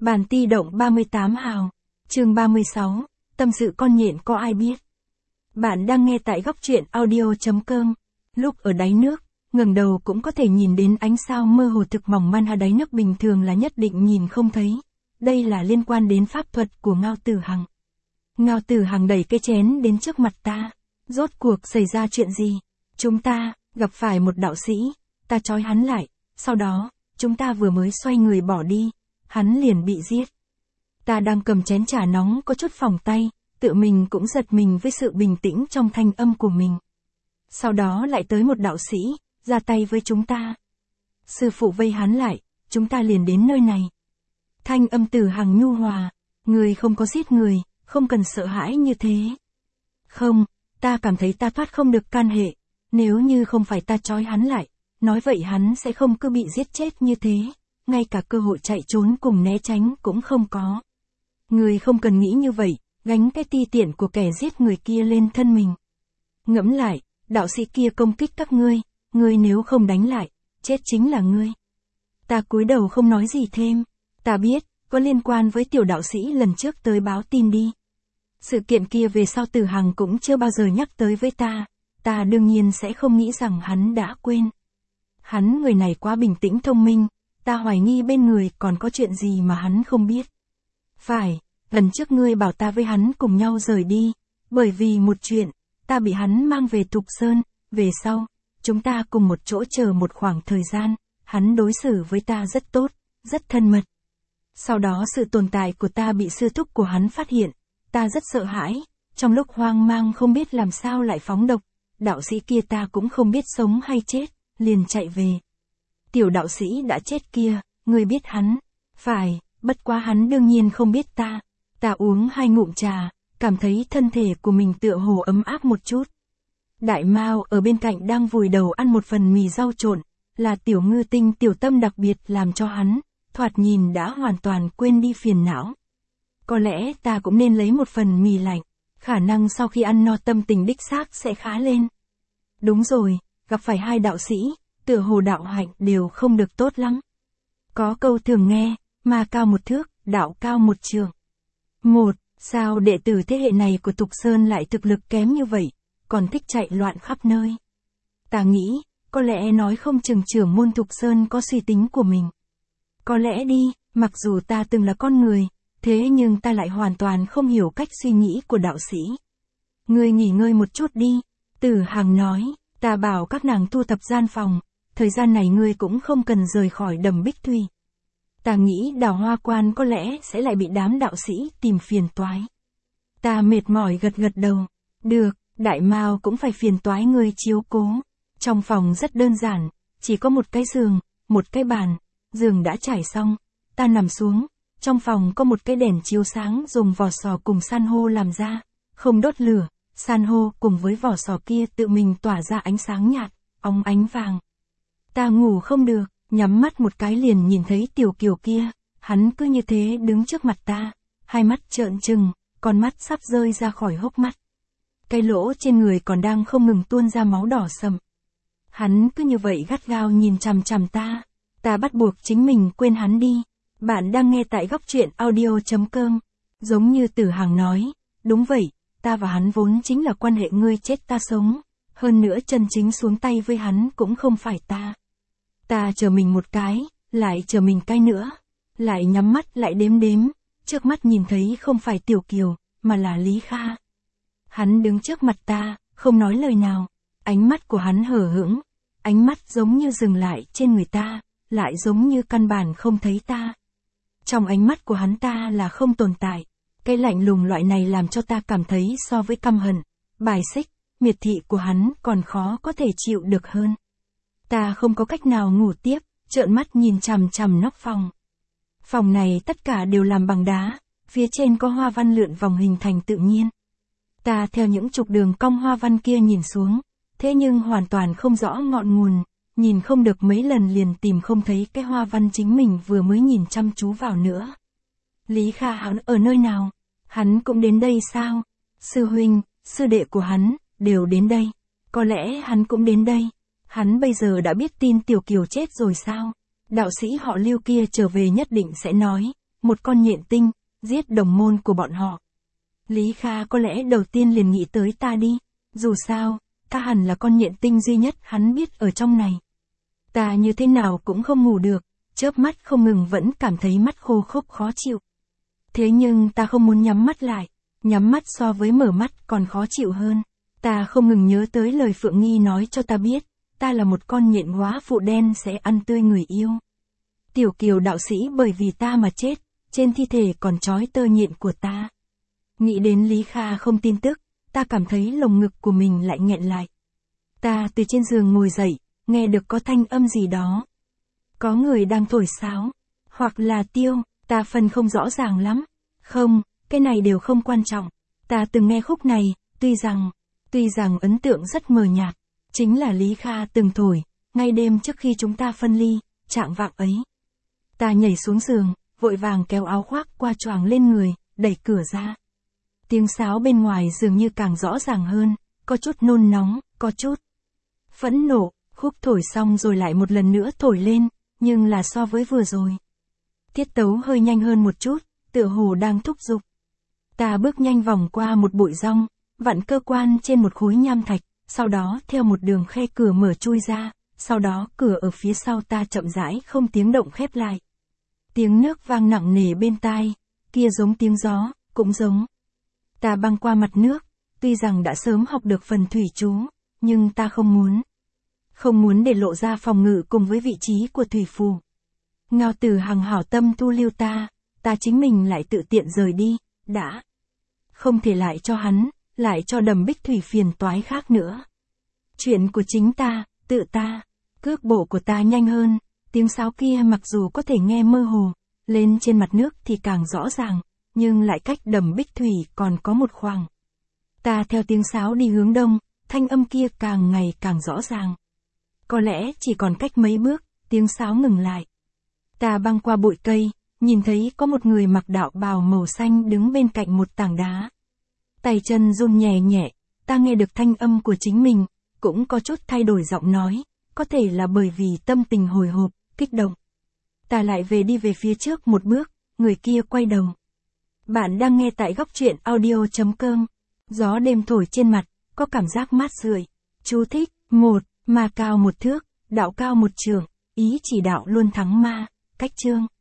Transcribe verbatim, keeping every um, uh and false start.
Bản ti động ba mươi tám hào, chương ba mươi sáu, tâm sự con nhện có ai biết. Bạn đang nghe tại góc truyện audio.com. Lúc ở đáy nước, ngẩng đầu cũng có thể nhìn đến ánh sao mơ hồ thực mỏng manh, ở đáy nước bình thường là nhất định nhìn không thấy. Đây là liên quan đến pháp thuật của Ngao Tử Hằng. Ngao Tử Hằng đẩy cái chén đến trước mặt ta. Rốt cuộc xảy ra chuyện gì? Chúng ta gặp phải một đạo sĩ, ta trói hắn lại, sau đó, chúng ta vừa mới xoay người bỏ đi, hắn liền bị giết. Ta đang cầm chén trà nóng có chút phỏng tay, tự mình cũng giật mình với sự bình tĩnh trong thanh âm của mình. Sau đó lại tới một đạo sĩ, ra tay với chúng ta. Sư phụ vây hắn lại, chúng ta liền đến nơi này. Thanh âm Tử Hằng nhu hòa, người không có giết người, không cần sợ hãi như thế. Không, ta cảm thấy ta thoát không được can hệ, nếu như không phải ta trói hắn lại, nói vậy hắn sẽ không cứ bị giết chết như thế, ngay cả cơ hội chạy trốn cùng né tránh cũng không có. Người không cần nghĩ như vậy, gánh cái ti tiện của kẻ giết người kia lên thân mình. Ngẫm lại, đạo sĩ kia công kích các ngươi, ngươi nếu không đánh lại, chết chính là ngươi. Ta cúi đầu không nói gì thêm, ta biết, có liên quan với tiểu đạo sĩ lần trước tới báo tin đi. Sự kiện kia về sau Tử Hằng cũng chưa bao giờ nhắc tới với ta, ta đương nhiên sẽ không nghĩ rằng hắn đã quên. Hắn người này quá bình tĩnh thông minh, ta hoài nghi bên người còn có chuyện gì mà hắn không biết. Phải, lần trước ngươi bảo ta với hắn cùng nhau rời đi, bởi vì một chuyện, ta bị hắn mang về Thục Sơn, về sau, chúng ta cùng một chỗ chờ một khoảng thời gian, hắn đối xử với ta rất tốt, rất thân mật. Sau đó sự tồn tại của ta bị sư thúc của hắn phát hiện, ta rất sợ hãi, trong lúc hoang mang không biết làm sao lại phóng độc, đạo sĩ kia ta cũng không biết sống hay chết, liền chạy về. Tiểu đạo sĩ đã chết kia, ngươi biết hắn? Phải, bất quá hắn đương nhiên không biết ta. Ta uống hai ngụm trà, cảm thấy thân thể của mình tựa hồ ấm áp một chút. Đại Mao ở bên cạnh đang vùi đầu ăn một phần mì rau trộn, là tiểu ngư tinh tiểu tâm đặc biệt làm cho hắn, thoạt nhìn đã hoàn toàn quên đi phiền não. Có lẽ ta cũng nên lấy một phần mì lạnh, khả năng sau khi ăn no tâm tình đích xác sẽ khá lên. Đúng rồi, gặp phải hai đạo sĩ, tựa hồ đạo hạnh đều không được tốt lắm. Có câu thường nghe, ma cao một thước, đạo cao một trượng. Một, sao đệ tử thế hệ này của Thục Sơn lại thực lực kém như vậy, còn thích chạy loạn khắp nơi. Ta nghĩ, có lẽ nói không chừng trưởng môn Thục Sơn có suy tính của mình. Có lẽ đi, mặc dù ta từng là con người, thế nhưng ta lại hoàn toàn không hiểu cách suy nghĩ của đạo sĩ. Ngươi nghỉ ngơi một chút đi, Tử Hằng nói, ta bảo các nàng thu thập gian phòng, thời gian này ngươi cũng không cần rời khỏi đầm Bích Thủy. Ta nghĩ Đào Hoa Quan có lẽ sẽ lại bị đám đạo sĩ tìm phiền toái. Ta mệt mỏi gật gật đầu. Được, Đại Mao cũng phải phiền toái ngươi chiếu cố. Trong phòng rất đơn giản, chỉ có một cái giường, một cái bàn, giường đã trải xong. Ta nằm xuống, trong phòng có một cái đèn chiếu sáng dùng vỏ sò cùng san hô làm ra, không đốt lửa, san hô cùng với vỏ sò kia tự mình tỏa ra ánh sáng nhạt, óng ánh vàng. Ta ngủ không được. Nhắm mắt một cái liền nhìn thấy tiểu kiều kia, hắn cứ như thế đứng trước mặt ta, hai mắt trợn trừng, con mắt sắp rơi ra khỏi hốc mắt. Cái lỗ trên người còn đang không ngừng tuôn ra máu đỏ sậm. Hắn cứ như vậy gắt gao nhìn chằm chằm ta, ta bắt buộc chính mình quên hắn đi. Bạn đang nghe tại góc truyện audio.com, giống như Tử Hằng nói, đúng vậy, ta và hắn vốn chính là quan hệ ngươi chết ta sống, hơn nữa chân chính xuống tay với hắn cũng không phải ta. Ta chờ mình một cái, lại chờ mình cái nữa, lại nhắm mắt lại đếm đếm, trước mắt nhìn thấy không phải Tiểu Kiều, mà là Lý Kha. Hắn đứng trước mặt ta, không nói lời nào, ánh mắt của hắn hờ hững, ánh mắt giống như dừng lại trên người ta, lại giống như căn bản không thấy ta. Trong ánh mắt của hắn ta là không tồn tại, cái lạnh lùng loại này làm cho ta cảm thấy so với căm hận, bài xích, miệt thị của hắn còn khó có thể chịu được hơn. Ta không có cách nào ngủ tiếp, trợn mắt nhìn chằm chằm nóc phòng. Phòng này tất cả đều làm bằng đá, phía trên có hoa văn lượn vòng hình thành tự nhiên. Ta theo những trục đường cong hoa văn kia nhìn xuống, thế nhưng hoàn toàn không rõ ngọn nguồn, nhìn không được mấy lần liền tìm không thấy cái hoa văn chính mình vừa mới nhìn chăm chú vào nữa. Lý Kha hắn ở nơi nào? Hắn cũng đến đây sao? Sư huynh, sư đệ của hắn, đều đến đây. Có lẽ hắn cũng đến đây. Hắn bây giờ đã biết tin Tiểu Kiều chết rồi sao? Đạo sĩ họ Lưu kia trở về nhất định sẽ nói, một con nhện tinh, giết đồng môn của bọn họ. Lý Kha có lẽ đầu tiên liền nghĩ tới ta đi, dù sao, ta hẳn là con nhện tinh duy nhất hắn biết ở trong này. Ta như thế nào cũng không ngủ được, chớp mắt không ngừng vẫn cảm thấy mắt khô khốc khó chịu. Thế nhưng ta không muốn nhắm mắt lại, nhắm mắt so với mở mắt còn khó chịu hơn. Ta không ngừng nhớ tới lời Phượng Nghi nói cho ta biết, ta là một con nhện hóa phụ đen sẽ ăn tươi người yêu. Tiểu Kiều đạo sĩ bởi vì ta mà chết, trên thi thể còn trói tơ nhện của ta. Nghĩ đến Lý Kha không tin tức, ta cảm thấy lồng ngực của mình lại nghẹn lại. Ta từ trên giường ngồi dậy, nghe được có thanh âm gì đó. Có người đang thổi sáo, hoặc là tiêu, ta phân không rõ ràng lắm. Không, cái này đều không quan trọng. Ta từng nghe khúc này, tuy rằng, tuy rằng ấn tượng rất mờ nhạt, chính là Lý Kha từng thổi, ngay đêm trước khi chúng ta phân ly, trạng vạng ấy. Ta nhảy xuống giường, vội vàng kéo áo khoác qua choàng lên người, đẩy cửa ra. Tiếng sáo bên ngoài dường như càng rõ ràng hơn, có chút nôn nóng, có chút phẫn nộ, khúc thổi xong rồi lại một lần nữa thổi lên, nhưng là so với vừa rồi. Tiết tấu hơi nhanh hơn một chút, tựa hồ đang thúc giục. Ta bước nhanh vòng qua một bụi rong, vặn cơ quan trên một khối nham thạch, sau đó theo một đường khe cửa mở chui ra, sau đó cửa ở phía sau ta chậm rãi không tiếng động khép lại. Tiếng nước vang nặng nề bên tai, kia giống tiếng gió, cũng giống. Ta băng qua mặt nước, tuy rằng đã sớm học được phần thủy chú, nhưng ta không muốn. Không muốn để lộ ra phòng ngự cùng với vị trí của thủy phù. Ngao Tử Hằng hảo tâm thu lưu ta, ta chính mình lại tự tiện rời đi, đã. Không thể lại cho hắn, lại cho Đầm Bích Thủy phiền toái khác nữa. Chuyện của chính ta, tự ta, cước bộ của ta nhanh hơn, tiếng sáo kia mặc dù có thể nghe mơ hồ, lên trên mặt nước thì càng rõ ràng, nhưng lại cách Đầm Bích Thủy còn có một khoảng. Ta theo tiếng sáo đi hướng đông, thanh âm kia càng ngày càng rõ ràng. Có lẽ chỉ còn cách mấy bước, tiếng sáo ngừng lại. Ta băng qua bụi cây, nhìn thấy có một người mặc đạo bào màu xanh đứng bên cạnh một tảng đá. Tay chân run nhẹ nhẹ, ta nghe được thanh âm của chính mình, cũng có chút thay đổi giọng nói, có thể là bởi vì tâm tình hồi hộp, kích động. Ta lại về đi về phía trước một bước, người kia quay đầu. Bạn đang nghe tại góc truyện audio chấm com. Gió đêm thổi trên mặt, có cảm giác mát rượi. Chú thích, một, ma cao một thước, đạo cao một trượng, ý chỉ đạo luôn thắng ma. Cách chương.